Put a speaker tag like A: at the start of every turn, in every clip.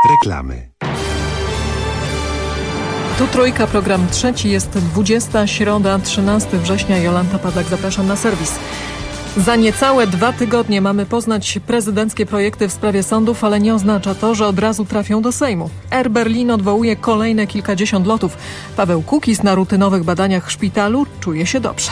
A: Reklamy.
B: Tu Trójka, program trzeci, jest 20, środa, 13 września. Jolanta Pawlak, zapraszam na serwis. Za niecałe 2 tygodnie mamy poznać prezydenckie projekty w sprawie sądów, ale nie oznacza to, że od razu trafią do Sejmu. Air Berlin odwołuje kolejne kilkadziesiąt lotów. Paweł Kukiz na rutynowych badaniach w szpitalu czuje się dobrze.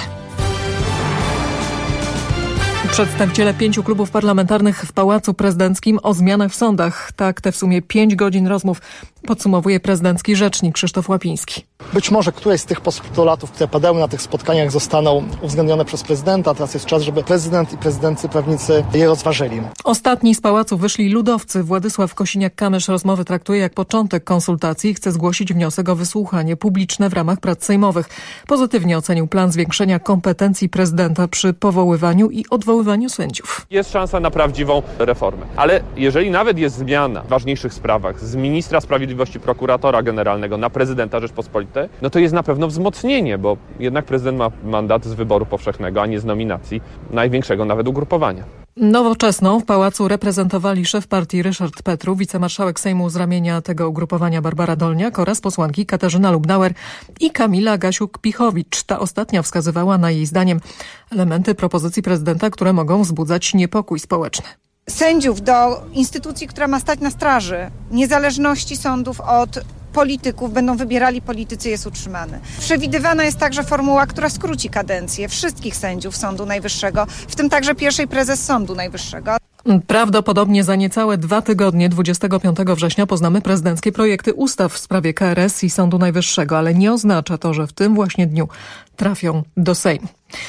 B: Przedstawiciele 5 klubów parlamentarnych w Pałacu Prezydenckim o zmianach w sądach. Tak, te w sumie 5 godzin rozmów podsumowuje prezydencki rzecznik Krzysztof Łapiński.
C: Być może któreś z tych postulatów, które padały na tych spotkaniach, zostaną uwzględnione przez prezydenta. Teraz jest czas, żeby prezydent i prezydency prawnicy je rozważyli.
B: Ostatni z pałacu wyszli ludowcy. Władysław Kosiniak-Kamysz rozmowy traktuje jak początek konsultacji i chce zgłosić wniosek o wysłuchanie publiczne w ramach prac sejmowych. Pozytywnie ocenił plan zwiększenia kompetencji prezydenta przy powoływaniu i odwoływaniu sędziów.
D: Jest szansa na prawdziwą reformę. Ale jeżeli nawet jest zmiana w ważniejszych sprawach z ministra sprawiedliwości, prokuratora generalnego na prezydenta Rzeczpospolitej, no to jest na pewno wzmocnienie, bo jednak prezydent ma mandat z wyboru powszechnego, a nie z nominacji największego nawet ugrupowania.
B: Nowoczesną w pałacu reprezentowali szef partii Ryszard Petru, wicemarszałek Sejmu z ramienia tego ugrupowania Barbara Dolniak oraz posłanki Katarzyna Lubnauer i Kamila Gasiuk-Pichowicz. Ta ostatnia wskazywała na jej zdaniem elementy propozycji prezydenta, które mogą wzbudzać niepokój społeczny.
E: Sędziów do instytucji, która ma stać na straży niezależności sądów od polityków, będą wybierali politycy, jest utrzymany. Przewidywana jest także formuła, która skróci kadencję wszystkich sędziów Sądu Najwyższego, w tym także pierwszej prezes Sądu Najwyższego.
B: Prawdopodobnie za niecałe 2 tygodnie, 25 września, poznamy prezydenckie projekty ustaw w sprawie KRS i Sądu Najwyższego, ale nie oznacza to, że w tym właśnie dniu trafią do Sejmu.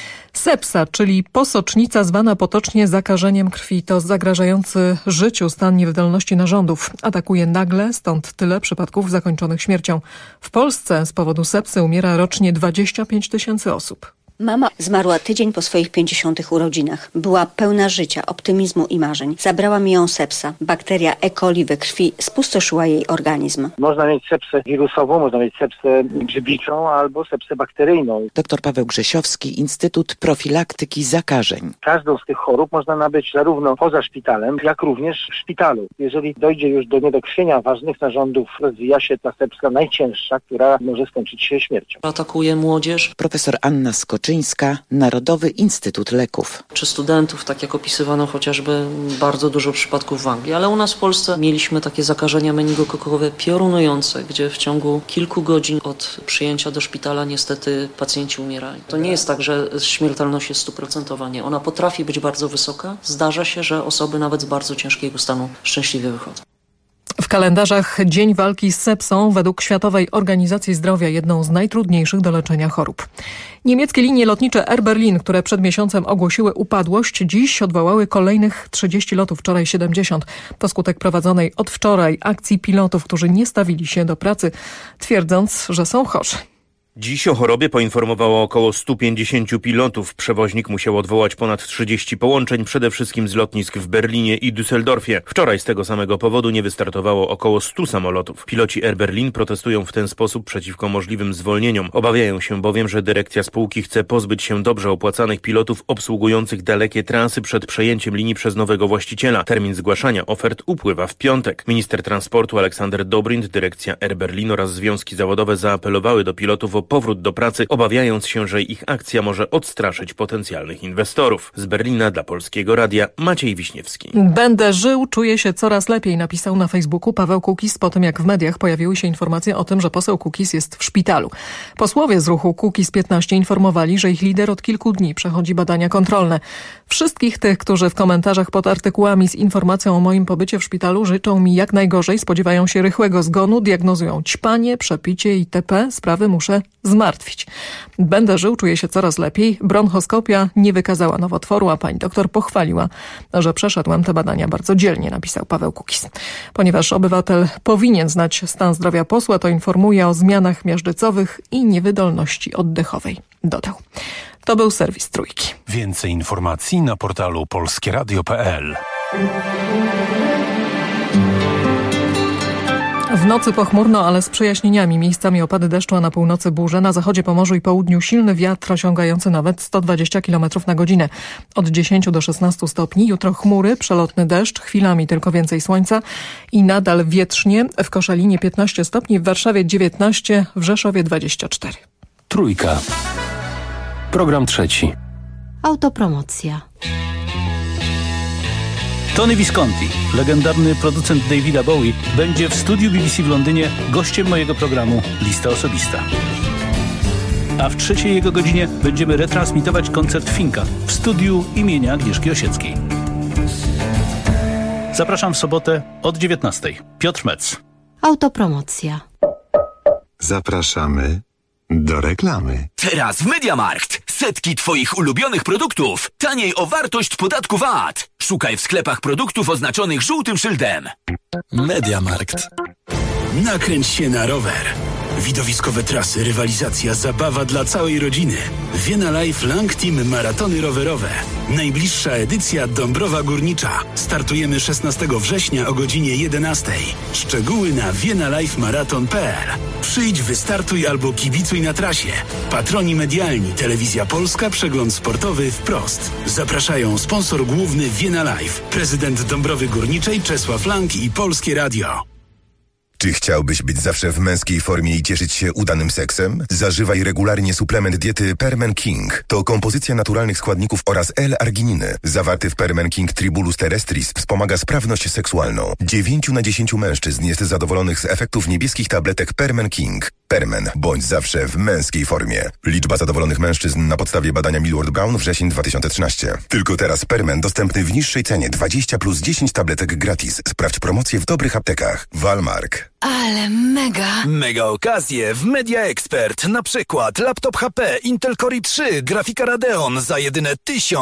B: Sepsa, czyli posocznica zwana potocznie zakażeniem krwi, to zagrażający życiu stan niewydolności narządów. Atakuje nagle, stąd tyle przypadków zakończonych śmiercią. W Polsce z powodu sepsy umiera rocznie 25 000 osób.
F: Mama zmarła tydzień po swoich 50. urodzinach. Była pełna życia, optymizmu i marzeń. Zabrała mi ją sepsa. Bakteria E. coli we krwi spustoszyła jej organizm.
G: Można mieć sepsę wirusową, można mieć sepsę grzybiczą albo sepsę bakteryjną.
H: Dr Paweł Grzesiowski, Instytut Profilaktyki Zakażeń.
G: Każdą z tych chorób można nabyć zarówno poza szpitalem, jak również w szpitalu. Jeżeli dojdzie już do niedokrwienia ważnych narządów, rozwija się ta sepsa najcięższa, która może skończyć się śmiercią.
I: Atakuje młodzież.
H: Profesor Anna Skoczyńska, Narodowy Instytut Leków.
I: Czy studentów, tak jak opisywano chociażby bardzo dużo przypadków w Anglii, ale u nas w Polsce mieliśmy takie zakażenia meningokokowe piorunujące, gdzie w ciągu kilku godzin od przyjęcia do szpitala niestety pacjenci umierali. To nie jest tak, że śmiertelność jest 100%, nie. Ona potrafi być bardzo wysoka. Zdarza się, że osoby nawet z bardzo ciężkiego stanu szczęśliwie wychodzą.
B: W kalendarzach Dzień Walki z Sepsą według Światowej Organizacji Zdrowia jedną z najtrudniejszych do leczenia chorób. Niemieckie linie lotnicze Air Berlin, które przed miesiącem ogłosiły upadłość, dziś odwołały kolejnych 30 lotów, wczoraj 70. To skutek prowadzonej od wczoraj akcji pilotów, którzy nie stawili się do pracy, twierdząc, że są chorzy.
J: Dziś o chorobie poinformowało około 150 pilotów. Przewoźnik musiał odwołać ponad 30 połączeń, przede wszystkim z lotnisk w Berlinie i Düsseldorfie. Wczoraj z tego samego powodu nie wystartowało około 100 samolotów. Piloci Air Berlin protestują w ten sposób przeciwko możliwym zwolnieniom. Obawiają się bowiem, że dyrekcja spółki chce pozbyć się dobrze opłacanych pilotów obsługujących dalekie trasy przed przejęciem linii przez nowego właściciela. Termin zgłaszania ofert upływa w piątek. Minister transportu Aleksander Dobrindt, dyrekcja Air Berlin oraz związki zawodowe zaapelowały do pilotów o powrót do pracy, obawiając się, że ich akcja może odstraszyć potencjalnych inwestorów. Z Berlina dla Polskiego Radia Maciej Wiśniewski.
B: Będę żył, czuję się coraz lepiej, napisał na Facebooku Paweł Kukiz po tym, jak w mediach pojawiły się informacje o tym, że poseł Kukiz jest w szpitalu. Posłowie z ruchu Kukiz 15 informowali, że ich lider od kilku dni przechodzi badania kontrolne. Wszystkich tych, którzy w komentarzach pod artykułami z informacją o moim pobycie w szpitalu życzą mi jak najgorzej, spodziewają się rychłego zgonu, diagnozują ćpanie, przepicie itp. Sprawy muszę zmartwić. Będę żył, czuję się coraz lepiej. Bronchoskopia nie wykazała nowotworu, a pani doktor pochwaliła, że przeszedłem te badania bardzo dzielnie, napisał Paweł Kukiz. Ponieważ obywatel powinien znać stan zdrowia posła, to informuje o zmianach miażdżycowych i niewydolności oddechowej, dodał. To był serwis Trójki.
A: Więcej informacji na portalu polskieradio.pl.
B: W nocy pochmurno, ale z przejaśnieniami. Miejscami opady deszczu, a na północy burze. Na zachodzie, Pomorzu i południu silny wiatr osiągający nawet 120 km na godzinę. Od 10 do 16 stopni. Jutro chmury, przelotny deszcz, chwilami tylko więcej słońca i nadal wietrznie. W Koszalinie 15 stopni, w Warszawie 19, w Rzeszowie 24.
A: Trójka. Program trzeci.
K: Autopromocja.
L: Tony Visconti, legendarny producent Davida Bowie, będzie w studiu BBC w Londynie gościem mojego programu Lista Osobista. A w trzeciej jego godzinie będziemy retransmitować koncert Finka w studiu imienia Agnieszki Osieckiej. Zapraszam w sobotę od 19:00. Piotr Metz.
K: Autopromocja.
M: Zapraszamy do reklamy.
N: Teraz w MediaMarkt. Setki Twoich ulubionych produktów. Taniej o wartość podatku VAT. Szukaj w sklepach produktów oznaczonych żółtym szyldem.
O: MediaMarkt. Nakręć się na rower. Widowiskowe trasy, rywalizacja, zabawa dla całej rodziny. Vienna Life Lang Team Maratony rowerowe. Najbliższa edycja Dąbrowa Górnicza. Startujemy 16 września o godzinie 11:00. Szczegóły na viennalifemarathon.pl. Przyjdź, wystartuj albo kibicuj na trasie. Patroni medialni, Telewizja Polska, Przegląd Sportowy, Wprost. Zapraszają sponsor główny Vienna Life, prezydent Dąbrowy Górniczej Czesław Lang i Polskie Radio.
P: Czy chciałbyś być zawsze w męskiej formie i cieszyć się udanym seksem? Zażywaj regularnie suplement diety Permen King. To kompozycja naturalnych składników oraz L-argininy. Zawarty w Permen King Tribulus terrestris wspomaga sprawność seksualną. 9 na 10 mężczyzn jest zadowolonych z efektów niebieskich tabletek Permen King. Permen. Bądź zawsze w męskiej formie. Liczba zadowolonych mężczyzn na podstawie badania Millward Brown wrzesień 2013. Tylko teraz Permen dostępny w niższej cenie 20 plus 10 tabletek gratis. Sprawdź promocję w dobrych aptekach. Walmark.
K: Ale mega!
O: Mega okazje w Media Expert. Na przykład laptop HP Intel Core i3, grafika Radeon za jedyne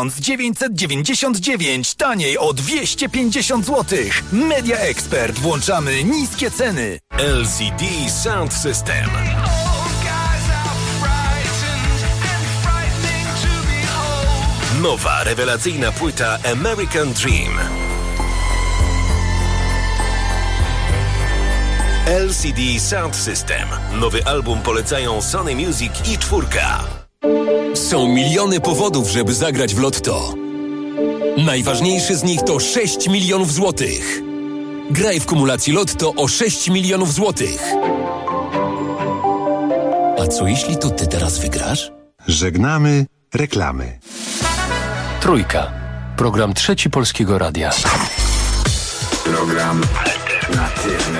O: 1999, taniej o 250 zł. Media Expert. Włączamy niskie ceny.
Q: LCD Sound System. Nowa, rewelacyjna płyta American Dream. LCD Sound System. Nowy album polecają Sony Music i 4.
R: Są miliony powodów, żeby zagrać w Lotto. Najważniejszy z nich to 6 milionów złotych. Graj w kumulacji Lotto o 6 milionów złotych. A co jeśli to ty teraz wygrasz?
M: Żegnamy reklamy.
A: Trójka. Program trzeci Polskiego Radia.
Q: Program alternatywny.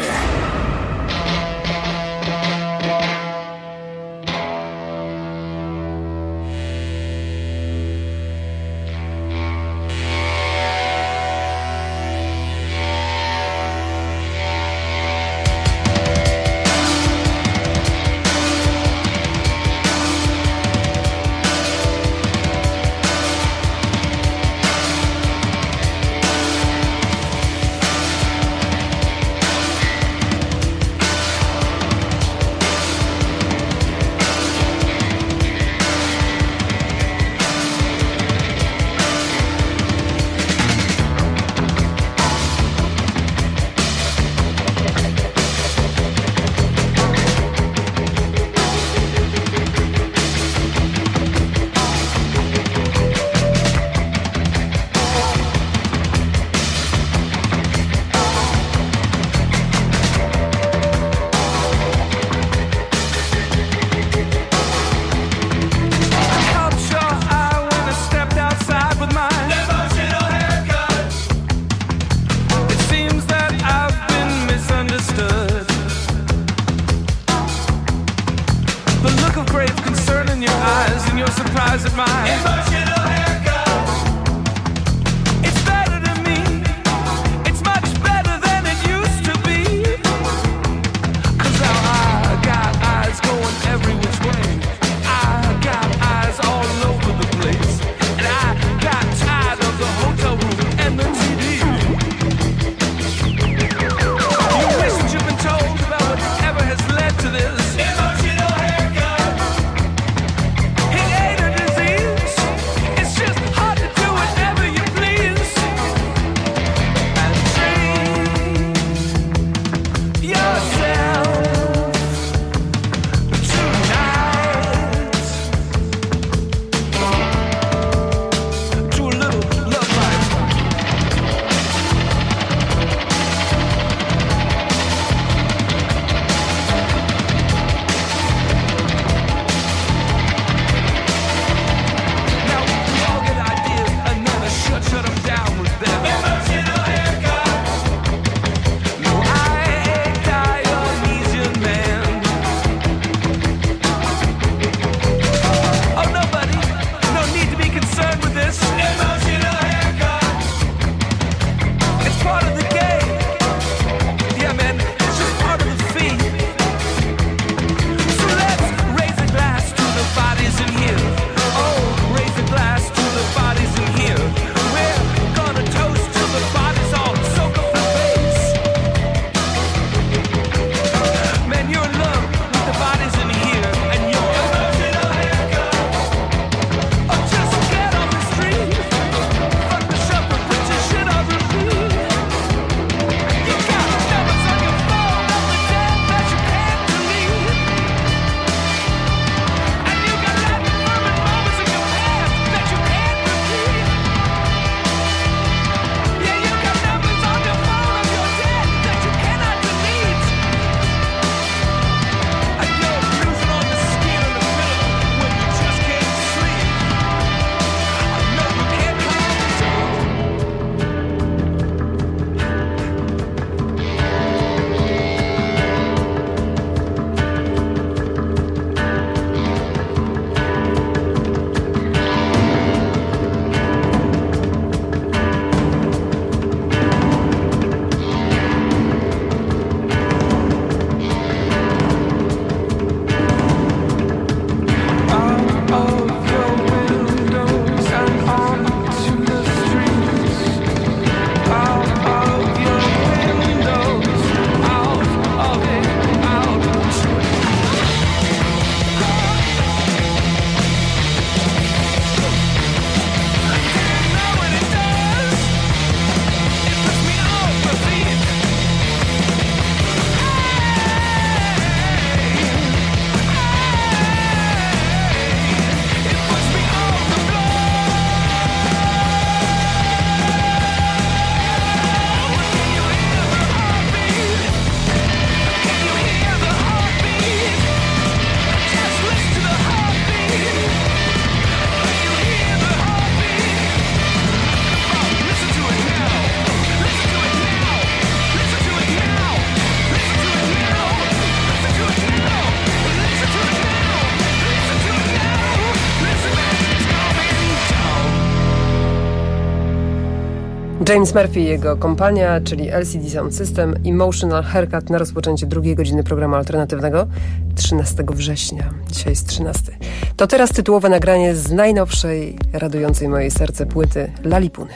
S: James Murphy i jego kompania, czyli LCD Sound System, Emotional Haircut na rozpoczęcie drugiej godziny programu alternatywnego 13 września. Dzisiaj jest 13. To teraz tytułowe nagranie z najnowszej, radującej moje serce płyty Lalipuny.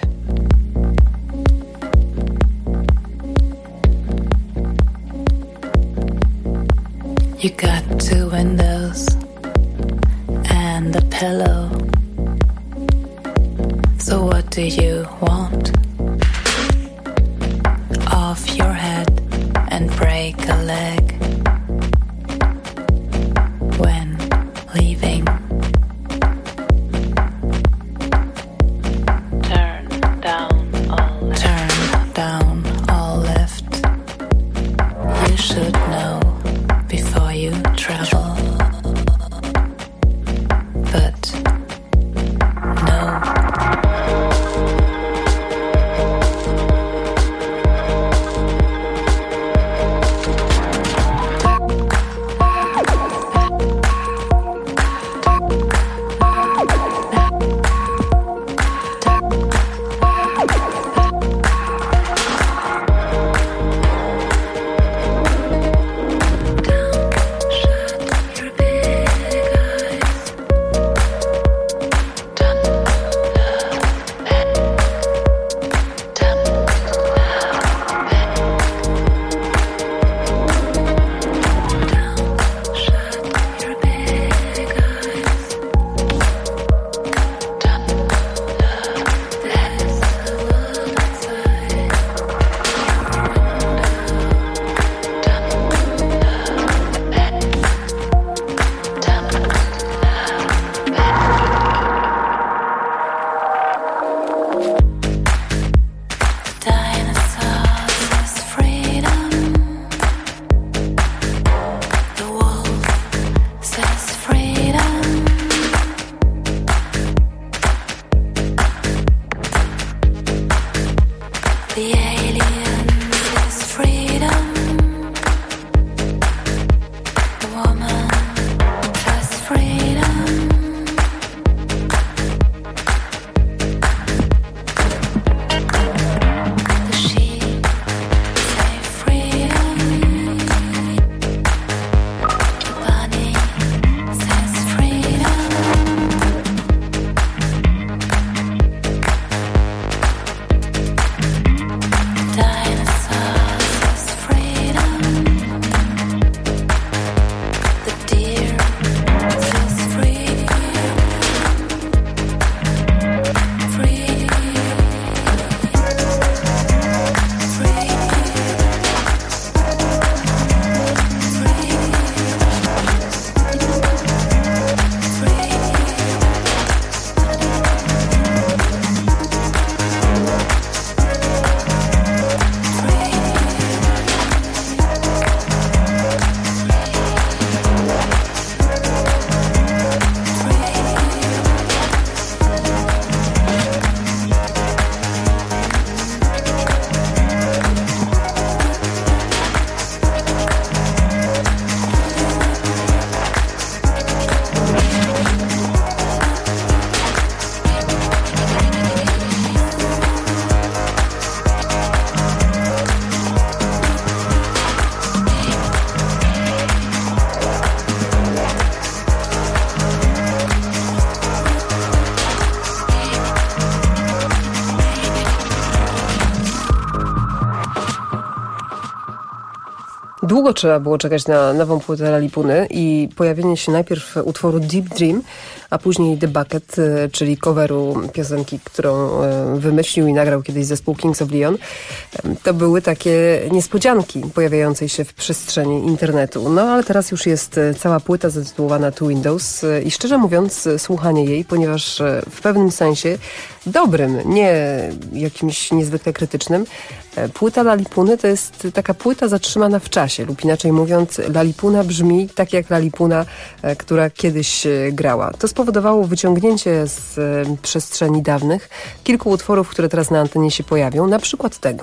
T: You got 2 windows and a pillow. So what do you want? Off your head and break a leg when leaving. Turn down all left. You should know before you travel. But no.
S: Długo trzeba było czekać na nową płytę Lalipuny i pojawienie się najpierw utworu Deep Dream, a później The Bucket, czyli coveru piosenki, którą wymyślił i nagrał kiedyś zespół Kings of Leon. To były takie niespodzianki pojawiającej się w przestrzeni internetu. No ale teraz już jest cała płyta zatytułowana Two Windows i szczerze mówiąc słuchanie jej, ponieważ w pewnym sensie dobrym, nie jakimś niezwykle krytycznym, płyta Lalipuny to jest taka płyta zatrzymana w czasie, lub inaczej mówiąc, Lalipuna brzmi tak jak Lalipuna, która kiedyś grała. To spowodowało wyciągnięcie z przestrzeni dawnych kilku utworów, które teraz na antenie się pojawią, na przykład tego.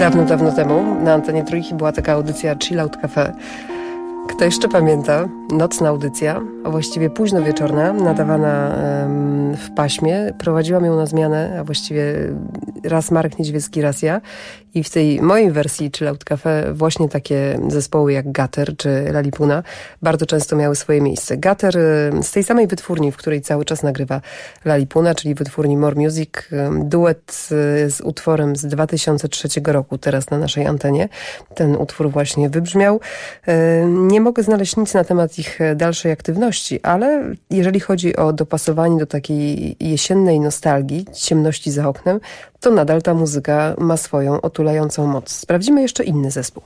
S: Dawno, dawno temu na antenie Trójki była taka audycja Chill Out Cafe. Kto jeszcze pamięta? Nocna audycja, a właściwie późno wieczorna, nadawana w paśmie. Prowadziłam ją na zmianę, a właściwie raz Marek Niedźwiecki, raz ja. I w tej mojej wersji Chill Out Cafe właśnie takie zespoły jak Gutter czy Lalipuna bardzo często miały swoje miejsce. Gutter z tej samej wytwórni, w której cały czas nagrywa Lalipuna, czyli wytwórni More Music. Duet z utworem z 2003 roku, teraz na naszej antenie. Ten utwór właśnie wybrzmiał. Nie mogę znaleźć nic na temat ich dalszej aktywności, ale jeżeli chodzi o dopasowanie do takiej jesiennej nostalgii, ciemności za oknem, to nadal ta muzyka ma swoją otulającą moc. Sprawdzimy jeszcze inny zespół.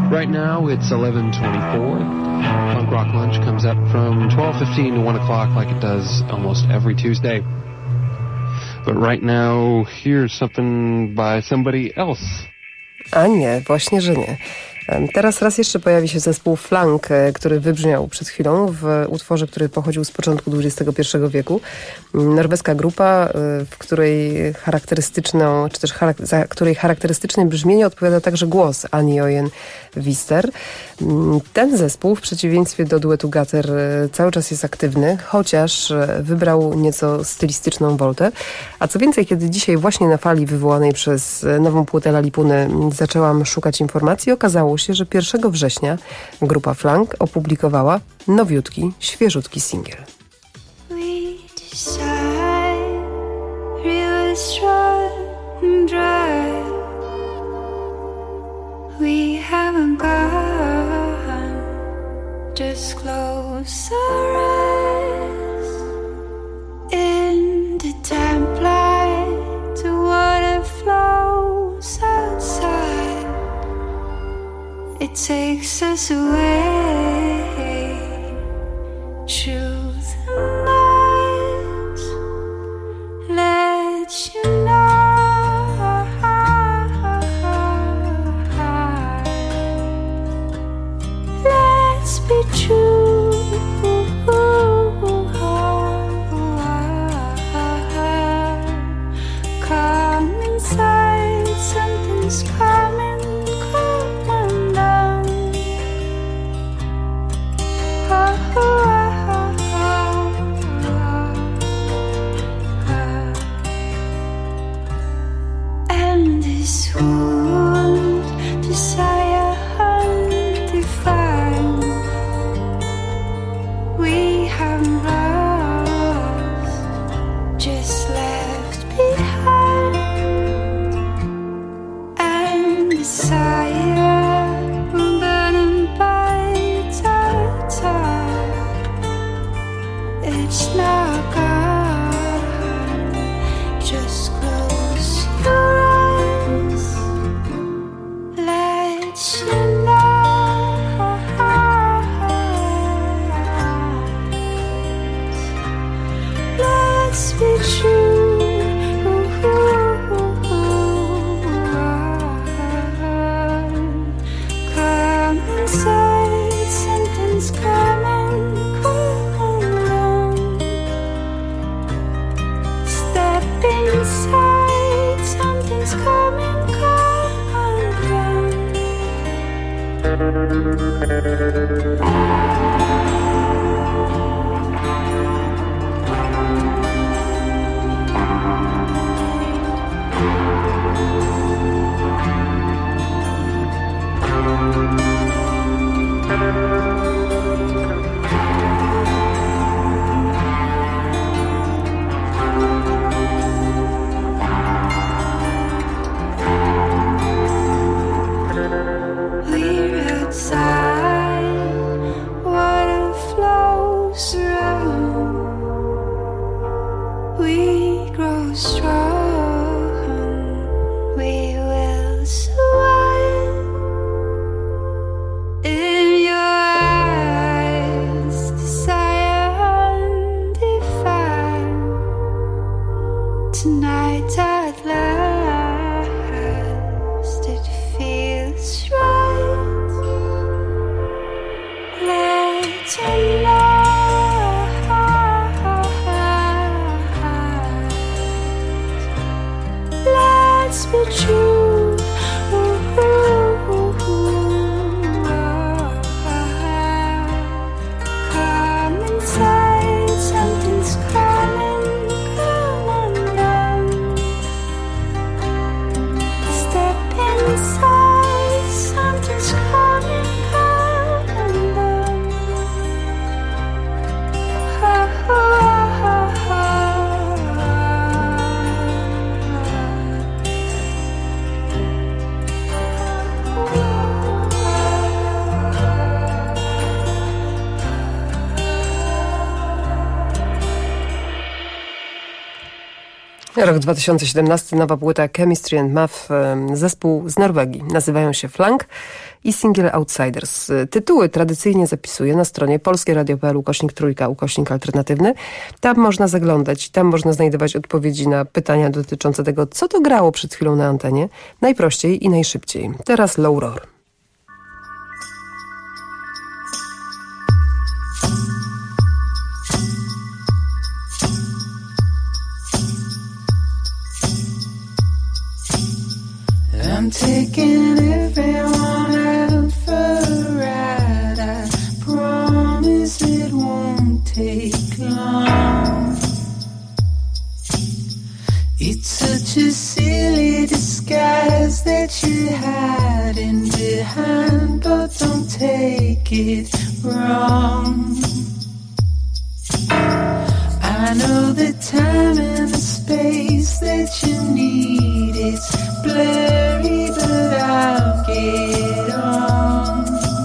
U: Right now it's 11:24. Punk Rock Lunch comes up from 12:15 to 1 o'clock like it does almost every Tuesday. But right now, here's something by somebody else.
S: A nie, właśnie, że nie. Teraz raz jeszcze pojawi się zespół Flank, który wybrzmiał przed chwilą w utworze, który pochodził z początku XXI wieku. Norweska grupa, w której charakterystyczną, czy też za której charakterystyczne brzmienie odpowiada także głos Annie Ojen Wister. Ten zespół, w przeciwieństwie do duetu Gutter, cały czas jest aktywny, chociaż wybrał nieco stylistyczną woltę. A co więcej, kiedy dzisiaj właśnie na fali wywołanej przez nową płytę Lalipuny zaczęłam szukać informacji, okazało się, że 1 września grupa Flank opublikowała nowiutki, świeżutki singiel.
T: We haven't gone, just close our eyes in the template to water flows outside. It takes us away through the night. Let you know. Be true. Come inside, something's coming down. And this wound, desire undefined. We haven't lost, just left behind. And desire burning by time. It's not gone. Just close your eyes. Let you know. Let's be true. Come inside, something's coming down. Step inside, something's coming down. We're outside, water
S: Rok 2017, nowa płyta Chemistry and Math, zespół z Norwegii. Nazywają się Flank i single Outsiders. Tytuły tradycyjnie zapisuję na stronie polskieradio.pl/3/alternatywny. Tam można zaglądać, tam można znajdować odpowiedzi na pytania dotyczące tego, co to grało przed chwilą na antenie. Najprościej i najszybciej. Teraz Low Roar.
C: I'm taking everyone out for a ride. I promise it won't take long. It's such a silly disguise that you're hiding behind, but don't take it wrong. I know the time and the space that you need. It's blurry, but I'll get on.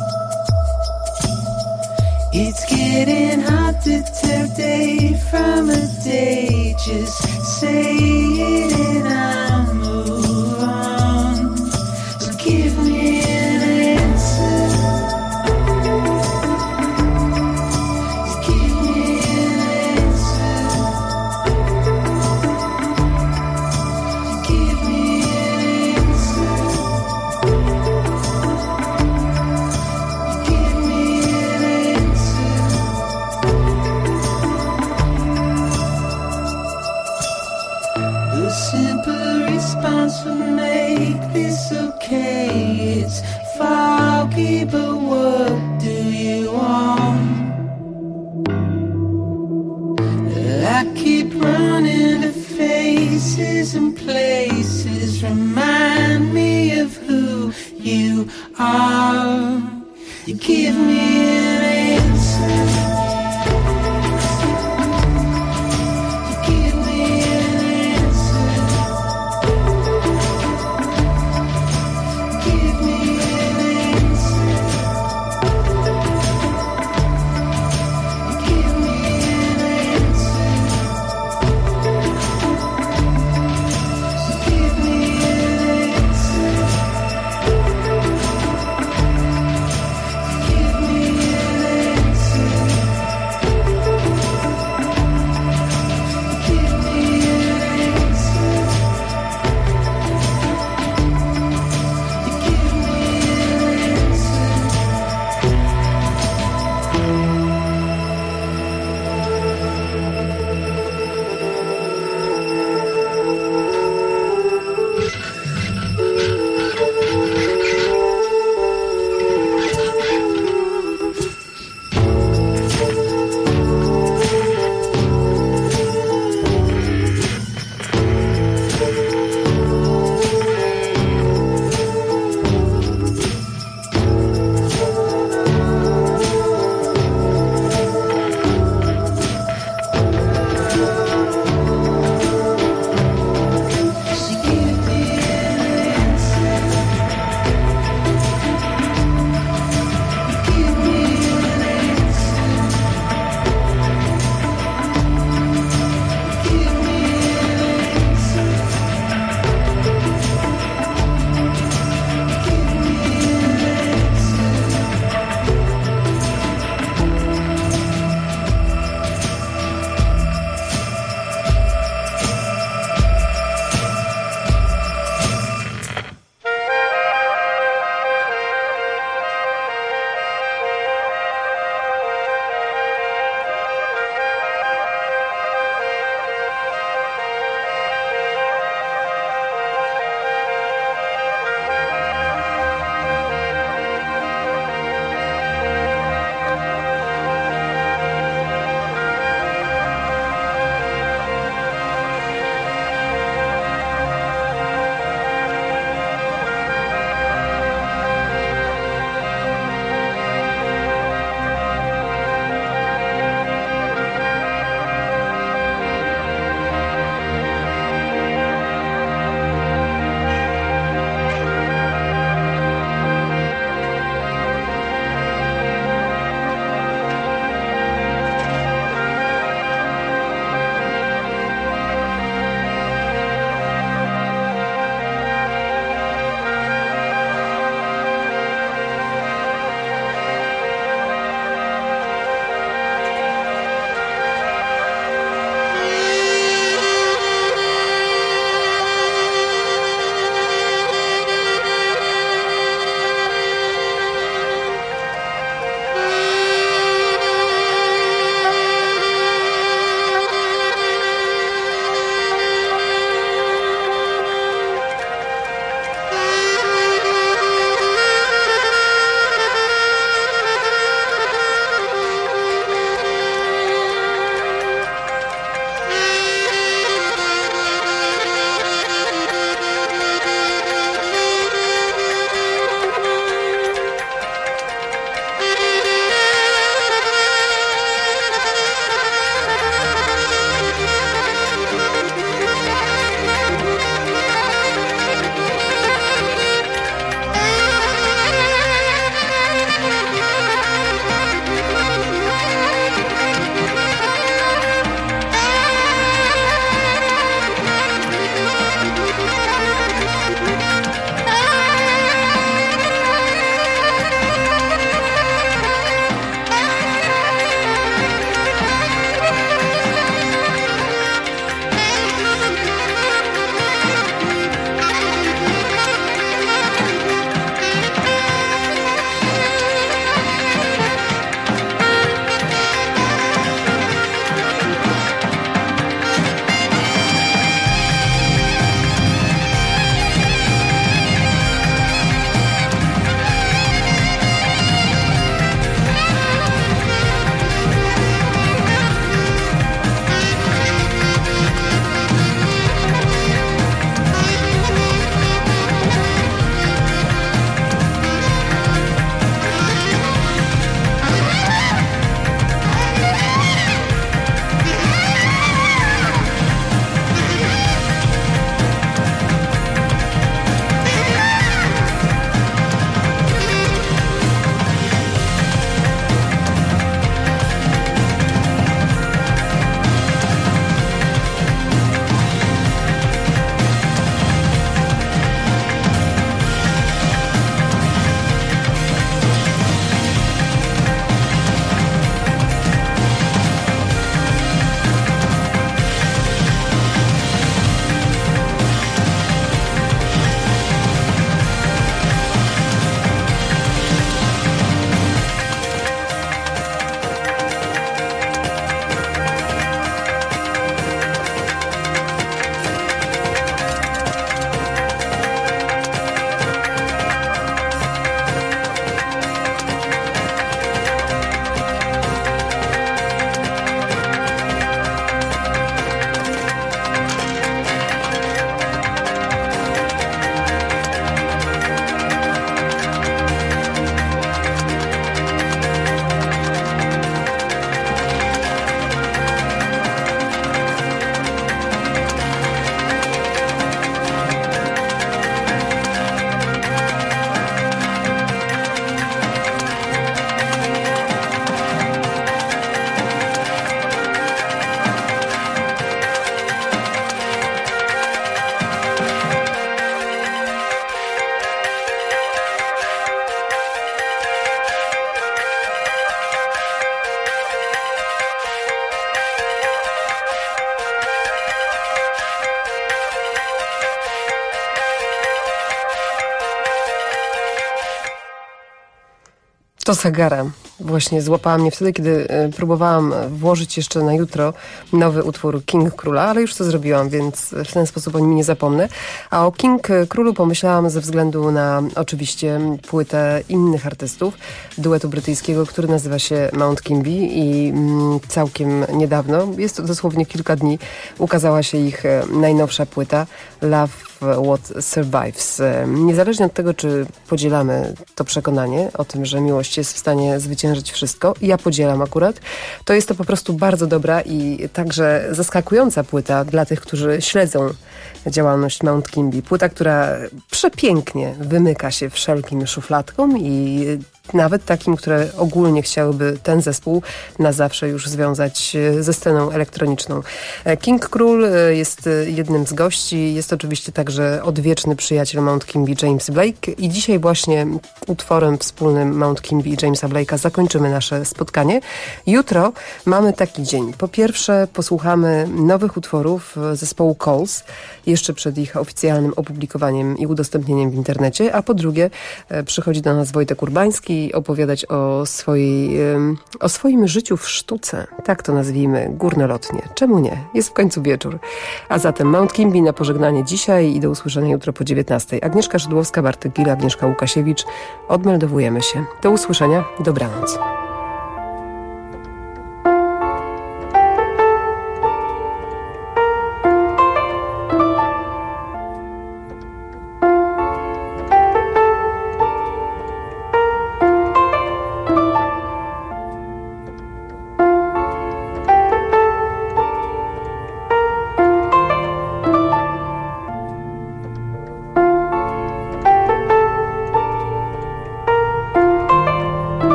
C: It's getting hard to tell day from a day. Just say it and I'll move on. So give me an answer. Would make this okay. It's foggy, but what do you want? I keep running to faces and places. Remind me of who you are. You give me an answer. Give me an answer.
S: To Sagara właśnie złapała mnie wtedy, kiedy próbowałam włożyć jeszcze na jutro nowy utwór King Króla, ale już to zrobiłam, więc w ten sposób o nim nie zapomnę. A o King Królu pomyślałam ze względu na oczywiście płytę innych artystów, duetu brytyjskiego, który nazywa się Mount Kimby i całkiem niedawno, jest to dosłownie kilka dni, ukazała się ich najnowsza płyta Love What Survives. Niezależnie od tego, czy podzielamy to przekonanie o tym, że miłość jest w stanie zwyciężyć wszystko, ja podzielam akurat, to jest to po prostu bardzo dobra i także zaskakująca płyta dla tych, którzy śledzą działalność Mount Kimby. Płyta, która przepięknie wymyka się wszelkim szufladkom i nawet takim, które ogólnie chciałyby ten zespół na zawsze już związać ze sceną elektroniczną. King Król jest jednym z gości, jest oczywiście także odwieczny przyjaciel Mount Kimby, James Blake, i dzisiaj właśnie utworem wspólnym Mount Kimby i Jamesa Blake'a zakończymy nasze spotkanie. Jutro mamy taki dzień. Po pierwsze posłuchamy nowych utworów zespołu Coles, jeszcze przed ich oficjalnym opublikowaniem i udostępnieniem w internecie, a po drugie przychodzi do nas Wojtek Urbański opowiadać o swoim życiu w sztuce. Tak to nazwijmy górnolotnie. Czemu nie? Jest w końcu wieczór. A zatem Mount Kimby na pożegnanie dzisiaj i do usłyszenia jutro po 19:00. Agnieszka Szydłowska, Bartek Gila, Agnieszka Łukasiewicz. Odmeldowujemy się. Do usłyszenia. Dobranoc.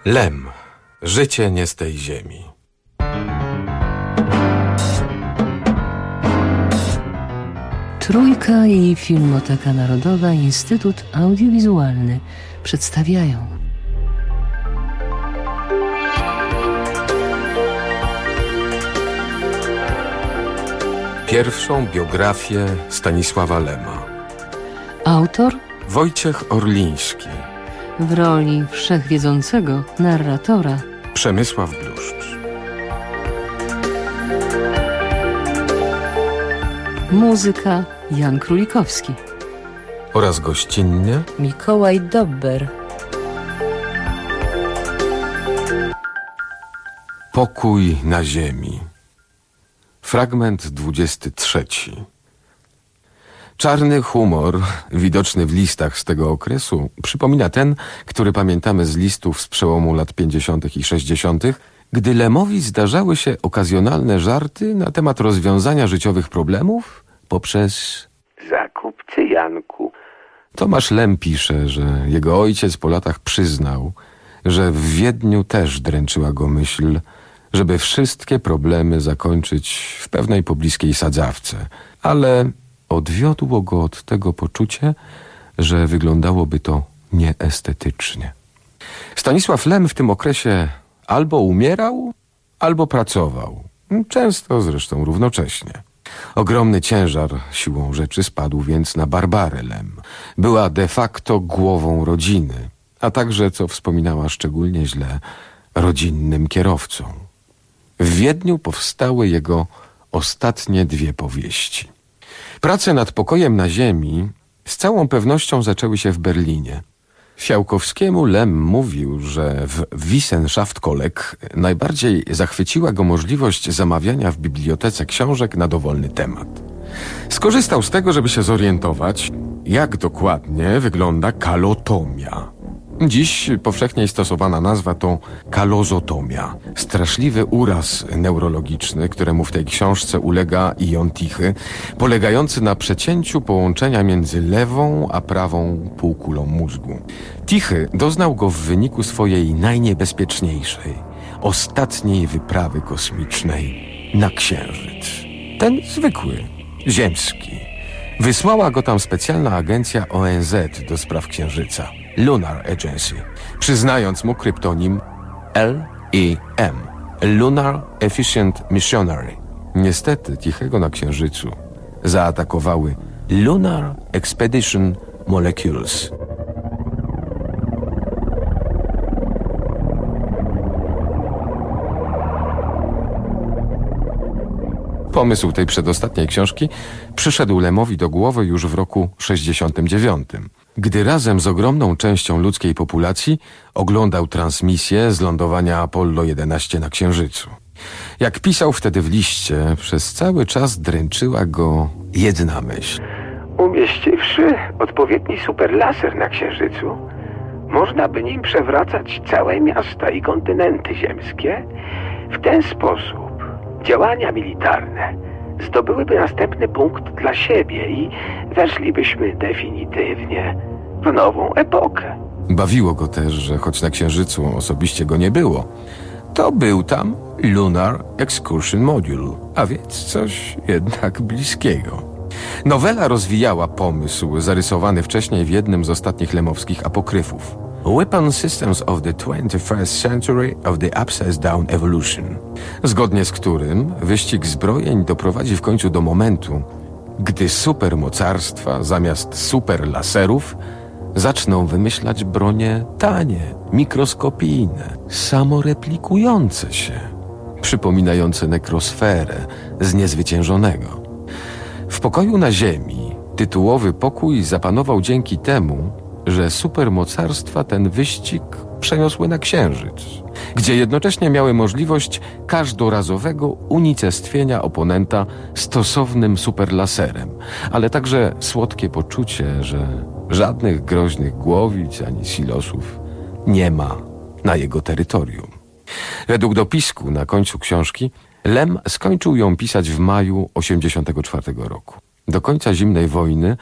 D: Lem. Życie nie z tej ziemi.
V: Trójka i Filmoteka Narodowa, Instytut Audiowizualny przedstawiają
D: pierwszą biografię Stanisława Lema.
V: autor
D: Wojciech Orliński.
V: w roli wszechwiedzącego narratora
D: Przemysław Bluszcz.
V: muzyka Jan Królikowski
D: Oraz gościnnie
V: Mikołaj Dobber.
D: Pokój na ziemi. Fragment 23. Czarny humor, widoczny w listach z tego okresu, przypomina ten, który pamiętamy z listów z przełomu lat 50. i 60., gdy Lemowi zdarzały się okazjonalne żarty na temat rozwiązania życiowych problemów poprzez
W: zakup cyjanku.
D: Tomasz Lem pisze, że jego ojciec po latach przyznał, że w Wiedniu też dręczyła go myśl, żeby wszystkie problemy zakończyć w pewnej pobliskiej sadzawce, ale odwiodło go od tego poczucie, że wyglądałoby to nieestetycznie. Stanisław Lem w tym okresie albo umierał, albo pracował. Często zresztą równocześnie. Ogromny ciężar siłą rzeczy spadł więc na Barbarę Lem. Była de facto głową rodziny, a także, co wspominała szczególnie źle, rodzinnym kierowcą. W Wiedniu powstały jego ostatnie dwie powieści. Prace nad Pokojem na ziemi z całą pewnością zaczęły się w Berlinie. Fiałkowskiemu Lem mówił, że w Wissenschaftkolleg najbardziej zachwyciła go możliwość zamawiania w bibliotece książek na dowolny temat. Skorzystał z tego, żeby się zorientować, jak dokładnie wygląda kalotomia. Dziś powszechnie stosowana nazwa to kalozotomia. Straszliwy uraz neurologiczny, któremu w tej książce ulega ion tichy, polegający na przecięciu połączenia między lewą a prawą półkulą mózgu. Tichy doznał go w wyniku swojej najniebezpieczniejszej, ostatniej wyprawy kosmicznej na Księżyc. Ten zwykły, ziemski. Wysłała go tam specjalna agencja ONZ do spraw Księżyca, Lunar Agency, przyznając mu kryptonim LEM, Lunar Efficient Missionary. Niestety Tichego na Księżycu zaatakowały Lunar Expedition Molecules. Pomysł tej przedostatniej książki przyszedł Lemowi do głowy już w roku 69, gdy razem z ogromną częścią ludzkiej populacji oglądał transmisję z lądowania Apollo 11 na Księżycu. Jak pisał wtedy w liście, przez cały czas dręczyła go jedna myśl.
W: Umieściwszy odpowiedni superlaser na Księżycu, można by nim przewracać całe miasta i kontynenty ziemskie. W ten sposób działania militarne zdobyłyby następny punkt dla siebie i weszlibyśmy definitywnie w nową epokę.
D: Bawiło go też, że choć na Księżycu osobiście go nie było, to był tam Lunar Excursion Module, a więc coś jednak bliskiego. Nowela rozwijała pomysł zarysowany wcześniej w jednym z ostatnich lemowskich apokryfów. Weapon Systems of the 21st Century of the Upside Down Evolution, zgodnie z którym wyścig zbrojeń doprowadzi w końcu do momentu, gdy supermocarstwa zamiast superlaserów zaczną wymyślać bronie tanie, mikroskopijne, samoreplikujące się, przypominające nekrosferę z Niezwyciężonego. W Pokoju na ziemi tytułowy pokój zapanował dzięki temu, że supermocarstwa ten wyścig przeniosły na Księżyc, gdzie jednocześnie miały możliwość każdorazowego unicestwienia oponenta stosownym superlaserem, ale także słodkie poczucie, że żadnych groźnych głowic ani silosów nie ma na jego terytorium. Według dopisku na końcu książki Lem skończył ją pisać w maju 1984 roku. Do końca zimnej wojny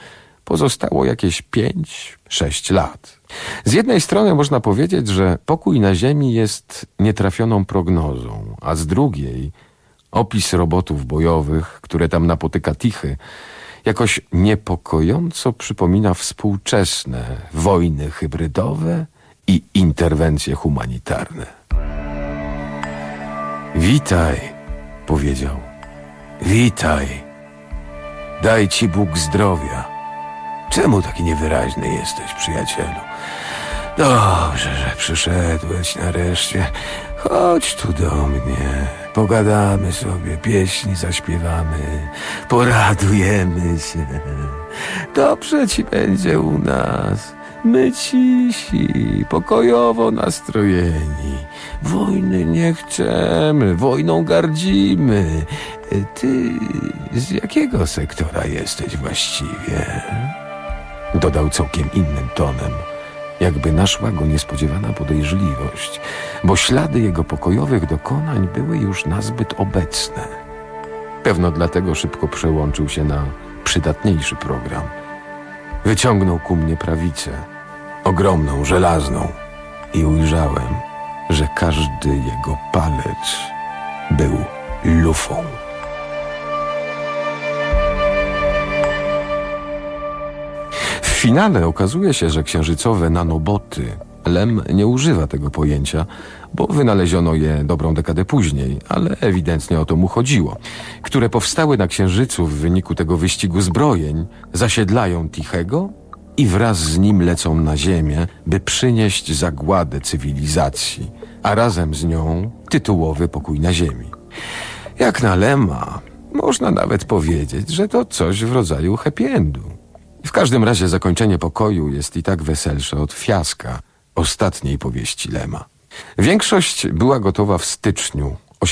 D: pozostało jakieś 5-6 lat. Z jednej strony można powiedzieć, że pokój na ziemi jest nietrafioną prognozą, a z drugiej opis robotów bojowych, które tam napotyka Tichy, jakoś niepokojąco przypomina współczesne wojny hybrydowe i interwencje humanitarne. Witaj, powiedział. Witaj. Daj ci Bóg zdrowia. Czemu taki niewyraźny jesteś, przyjacielu? Dobrze, że przyszedłeś nareszcie. Chodź tu do mnie. Pogadamy sobie, pieśni zaśpiewamy, poradujemy się. Dobrze ci będzie u nas. My cisi, pokojowo nastrojeni. Wojny nie chcemy, wojną gardzimy. Ty z jakiego sektora jesteś właściwie? Dodał całkiem innym tonem, jakby naszła go niespodziewana podejrzliwość, bo ślady jego pokojowych dokonań były już nazbyt obecne. Pewno dlatego szybko przełączył się na przydatniejszy program. Wyciągnął ku mnie prawicę, ogromną, żelazną, i ujrzałem, że każdy jego palec był lufą. W finale okazuje się, że księżycowe nanoboty, Lem nie używa tego pojęcia, bo wynaleziono je dobrą dekadę później, ale ewidentnie o to mu chodziło, które powstały na Księżycu w wyniku tego wyścigu zbrojeń, zasiedlają Tichego i wraz z nim lecą na Ziemię, by przynieść zagładę cywilizacji, a razem z nią tytułowy pokój na Ziemi. Jak na Lema, można nawet powiedzieć, że to coś w rodzaju happy endu. W każdym razie zakończenie pokoju jest i tak weselsze od Fiaska, ostatniej powieści Lema. Większość była gotowa w styczniu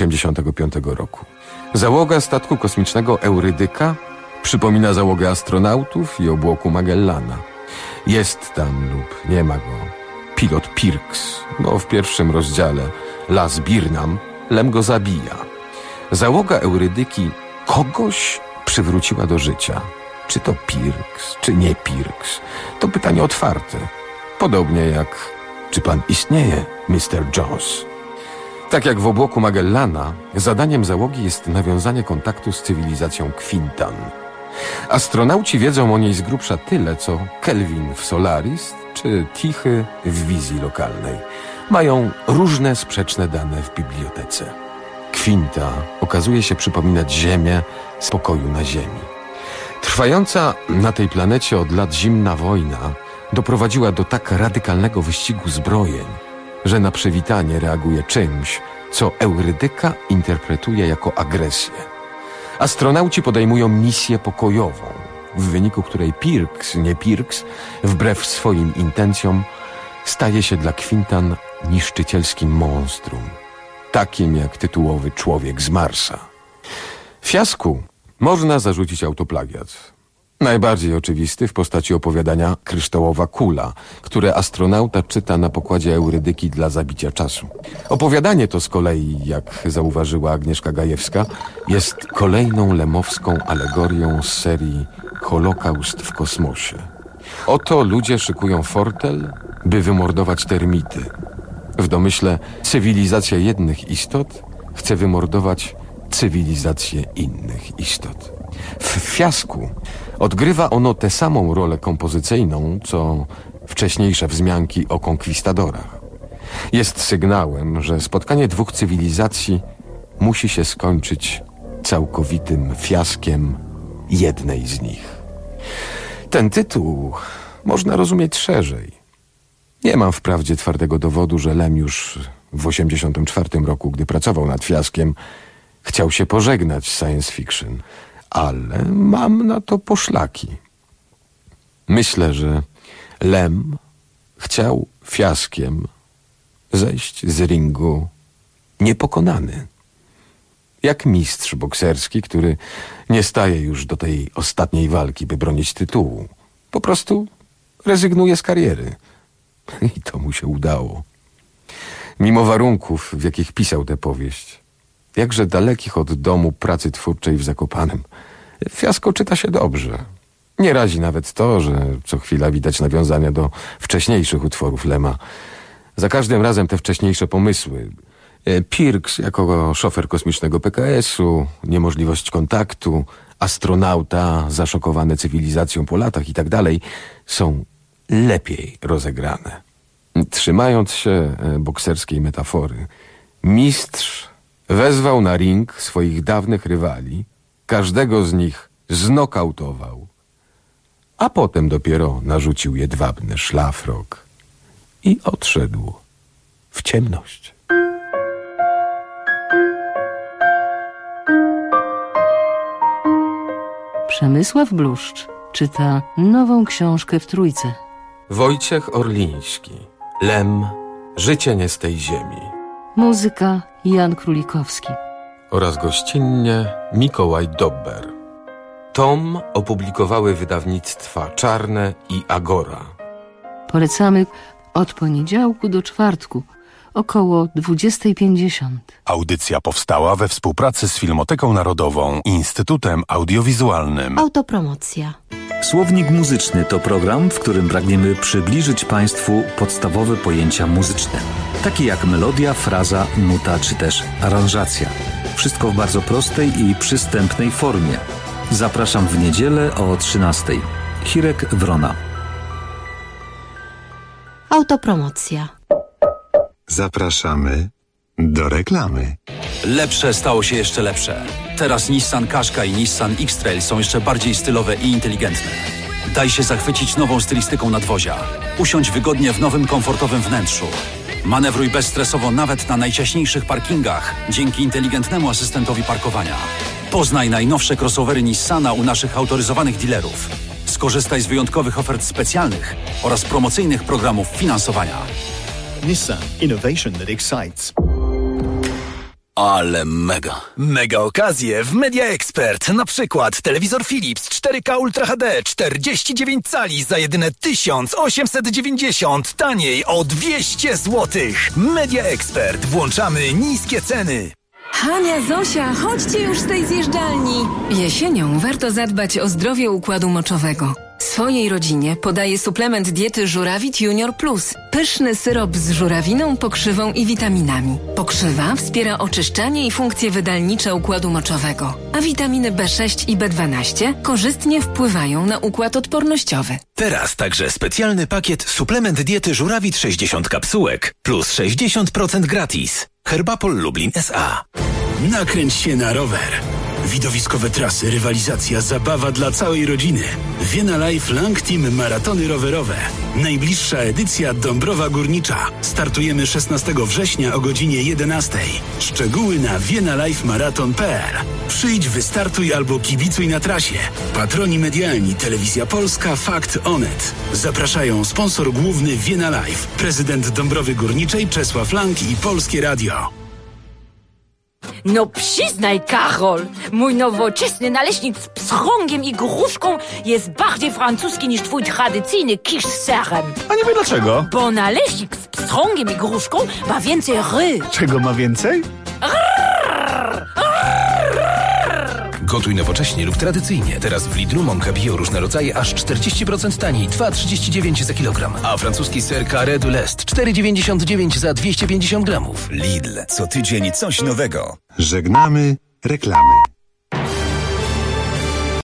D: 1985 roku. Załoga statku kosmicznego Eurydyka przypomina załogę astronautów i obłoku Magellana. Jest tam lub nie ma go pilot Pirks, bo w pierwszym rozdziale Las Birnam Lem go zabija. Załoga Eurydyki kogoś przywróciła do życia. Czy to Pirks, czy nie Pirks? To pytanie otwarte. Podobnie jak czy pan istnieje, Mr. Jones? Tak jak w obłoku Magellana, zadaniem załogi jest nawiązanie kontaktu z cywilizacją Kwintan. Astronauci wiedzą o niej z grubsza tyle, co Kelvin w Solaris czy Tichy w wizji lokalnej. Mają różne sprzeczne dane w bibliotece. Kwinta okazuje się przypominać Ziemię z pokoju na Ziemi. Trwająca na tej planecie od lat zimna wojna doprowadziła do tak radykalnego wyścigu zbrojeń, że na przywitanie reaguje czymś, co Eurydyka interpretuje jako agresję. Astronauci podejmują misję pokojową, w wyniku której Pirks, nie Pirks, wbrew swoim intencjom, staje się dla Kwintan niszczycielskim monstrum, takim jak tytułowy człowiek z Marsa. Fiasku można zarzucić autoplagiat. Najbardziej oczywisty w postaci opowiadania Kryształowa kula, które astronauta czyta na pokładzie Eurydyki dla zabicia czasu. Opowiadanie to z kolei, jak zauważyła Agnieszka Gajewska, jest kolejną lemowską alegorią z serii Holokaust w kosmosie. Oto ludzie szykują fortel, by wymordować termity. W domyśle cywilizacja jednych istot chce wymordować cywilizację innych istot. W Fiasku odgrywa ono tę samą rolę kompozycyjną, co wcześniejsze wzmianki o konkwistadorach. Jest sygnałem, że spotkanie dwóch cywilizacji musi się skończyć całkowitym fiaskiem jednej z nich. Ten tytuł można rozumieć szerzej. Nie mam wprawdzie twardego dowodu, że Lem już w 1984 roku, gdy pracował nad Fiaskiem, chciał się pożegnać z science fiction, ale mam na to poszlaki. Myślę, że Lem chciał Fiaskiem zejść z ringu niepokonany. Jak mistrz bokserski, który nie staje już do tej ostatniej walki, by bronić tytułu. Po prostu rezygnuje z kariery. I to mu się udało. Mimo warunków, w jakich pisał tę powieść, jakże dalekich od domu pracy twórczej w Zakopanem, Fiasko czyta się dobrze. Nie razi nawet to, że co chwila widać nawiązania do wcześniejszych utworów Lema. Za każdym razem te wcześniejsze pomysły. Pirks jako szofer kosmicznego PKS-u, niemożliwość kontaktu, astronauta zaszokowany cywilizacją po latach i tak dalej, są lepiej rozegrane. Trzymając się bokserskiej metafory, mistrz wezwał na ring swoich dawnych rywali, każdego z nich znokautował, a potem dopiero narzucił jedwabny szlafrok i odszedł w ciemność.
V: Przemysław Bluszcz czyta nową książkę w Trójce.
D: Wojciech Orliński. Lem. Życie nie z tej ziemi.
V: Muzyka Jan Królikowski.
D: Oraz gościnnie Mikołaj Dobber. Tom opublikowały wydawnictwa Czarne i Agora.
V: Polecamy od poniedziałku do czwartku, około 20:50.
E: Audycja powstała we współpracy z Filmoteką Narodową i Instytutem Audiowizualnym.
K: Autopromocja.
F: Słownik muzyczny to program, w którym pragniemy przybliżyć Państwu podstawowe pojęcia muzyczne, takie jak melodia, fraza, nuta czy też aranżacja. Wszystko w bardzo prostej i przystępnej formie. Zapraszam w niedzielę o 13:00. Hirek Wrona.
K: Autopromocja.
M: Zapraszamy do reklamy.
G: Lepsze stało się jeszcze lepsze. Teraz Nissan Qashqai i Nissan X-Trail są jeszcze bardziej stylowe i inteligentne. Daj się zachwycić nową stylistyką nadwozia. Usiądź wygodnie w nowym, komfortowym wnętrzu. Manewruj bezstresowo nawet na najciaśniejszych parkingach dzięki inteligentnemu asystentowi parkowania. Poznaj najnowsze crossovery Nissana u naszych autoryzowanych dealerów. Skorzystaj z wyjątkowych ofert specjalnych oraz promocyjnych programów finansowania.
X: Nissan. Innovation that excites.
N: Ale mega. Mega okazje w Media Expert. Na przykład telewizor Philips 4K Ultra HD 49 cali za jedyne 1890. Taniej o 200 zł. Media Expert. Włączamy niskie ceny.
Y: Hania, Zosia, chodźcie już z tej zjeżdżalni. Jesienią warto zadbać o zdrowie układu moczowego. Swojej rodzinie podaję suplement diety Żurawit Junior Plus. Pyszny syrop z żurawiną, pokrzywą i witaminami. Pokrzywa wspiera oczyszczanie i funkcje wydalnicze układu moczowego. A witaminy B6 i B12 korzystnie wpływają na układ odpornościowy.
N: Teraz także specjalny pakiet suplement diety Żurawit 60 kapsułek plus 60% gratis. Herbapol Lublin S.A.
O: Nakręć się na rower. Widowiskowe trasy, rywalizacja, zabawa dla całej rodziny. Vienna Life Lang Team Maratony Rowerowe. Najbliższa edycja Dąbrowa Górnicza. Startujemy 16 września o godzinie 11:00. Szczegóły na viennalifemarathon.pl. Przyjdź, wystartuj albo kibicuj na trasie. Patroni medialni Telewizja Polska, Fakt Onet. Zapraszają sponsor główny Vienna Life, prezydent Dąbrowy Górniczej Czesław Lang i Polskie Radio.
Z: No przyznaj, Karol, mój nowoczesny naleśnik z pstrągiem i gruszką jest bardziej francuski niż twój tradycyjny kisz z serem.
X: A niby dlaczego?
Z: Bo naleśnik z pstrągiem i gruszką ma więcej ry.
X: Czego ma więcej?
N: Gotuj nowocześnie lub tradycyjnie. Teraz w Lidlu mąka bio różne rodzaje aż 40% taniej, 2,39 za kilogram. A francuski ser Carré de l'Est 4,99 za 250 gramów.
Q: Lidl. Co tydzień coś nowego.
M: Żegnamy reklamy.